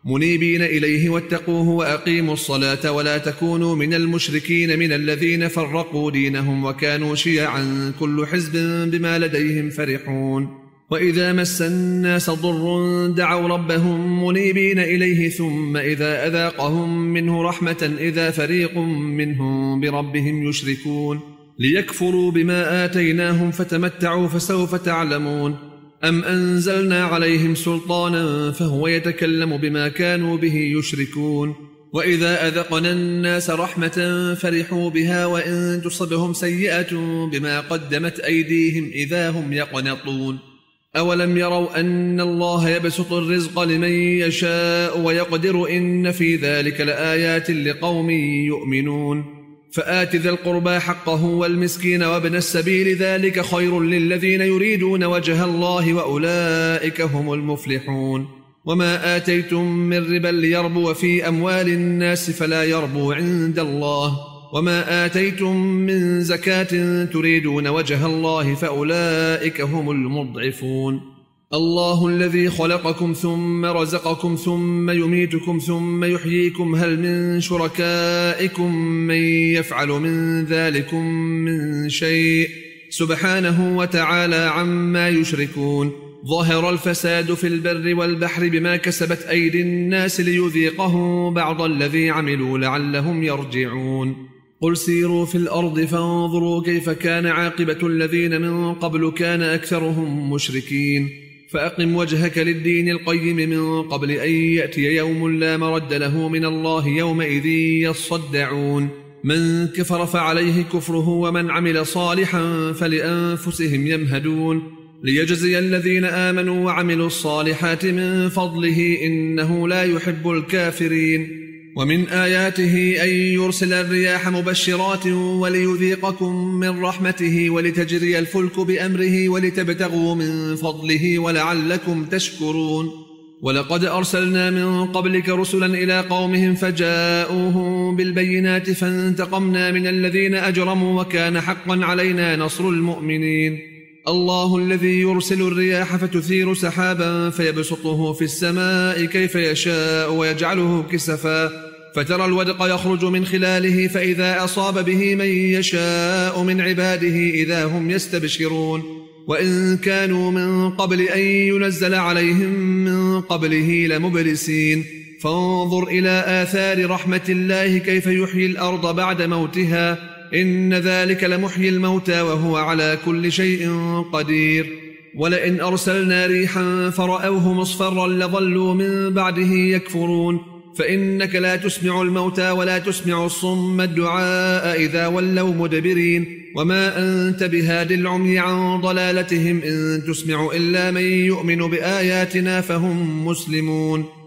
منيبين إليه واتقوه وأقيموا الصلاة ولا تكونوا من المشركين من الذين فرقوا دينهم وكانوا شيعا كل حزب بما لديهم فرحون. وإذا مس الناس ضر دعوا ربهم منيبين إليه ثم إذا أذاقهم منه رحمة إذا فريق منهم بربهم يشركون ليكفروا بما آتيناهم فتمتعوا فسوف تعلمون. أم أنزلنا عليهم سلطانا فهو يتكلم بما كانوا به يشركون. وإذا أذقنا الناس رحمة فرحوا بها وإن تصبهم سيئة بما قدمت أيديهم إذا هم يقنطون. أولم يروا أن الله يبسط الرزق لمن يشاء ويقدر إن في ذلك لآيات لقوم يؤمنون. فآت ذا القربى حقه والمسكين وابن السبيل ذلك خير للذين يريدون وجه الله وأولئك هم المفلحون. وما آتيتم من ربا ليربو في أموال الناس فلا يربو عند الله وما آتيتم من زكاة تريدون وجه الله فأولئك هم المضعفون. الله الذي خلقكم ثم رزقكم ثم يميتكم ثم يحييكم هل من شركائكم من يفعل من ذلكم من شيء سبحانه وتعالى عما يشركون. ظهر الفساد في البر والبحر بما كسبت أيدي الناس ليذيقه بعض الذي عملوا لعلهم يرجعون. قل سيروا في الأرض فانظروا كيف كان عاقبة الذين من قبل كان أكثرهم مشركين. فأقم وجهك للدين القيم من قبل أن يأتي يوم لا مرد له من الله يومئذ يصدعون. من كفر فعليه كفره ومن عمل صالحا فلأنفسهم يمهدون ليجزي الذين آمنوا وعملوا الصالحات من فضله إنه لا يحب الكافرين. ومن آياته أن يرسل الرياح مبشرات وليذيقكم من رحمته ولتجري الفلك بأمره ولتبتغوا من فضله ولعلكم تشكرون. ولقد أرسلنا من قبلك رسلا إلى قومهم فجاءوهم بالبينات فانتقمنا من الذين أجرموا وكان حقا علينا نصر المؤمنين. الله الذي يرسل الرياح فتثير سحابا فيبسطه في السماء كيف يشاء ويجعله كسفا فترى الودق يخرج من خلاله فإذا أصاب به من يشاء من عباده إذا هم يستبشرون. وإن كانوا من قبل أن ينزل عليهم من قبله لمبلسين. فانظر إلى آثار رحمة الله كيف يحيي الأرض بعد موتها إن ذلك لمحيي الموتى وهو على كل شيء قدير. ولئن أرسلنا ريحا فرأوه مصفرا لظلوا من بعده يكفرون. فإنك لا تسمع الموتى ولا تسمع الصم الدعاء إذا ولوا مدبرين. وما أنت بهاد العمي عن ضلالتهم إن تسمع إلا من يؤمن بآياتنا فهم مسلمون.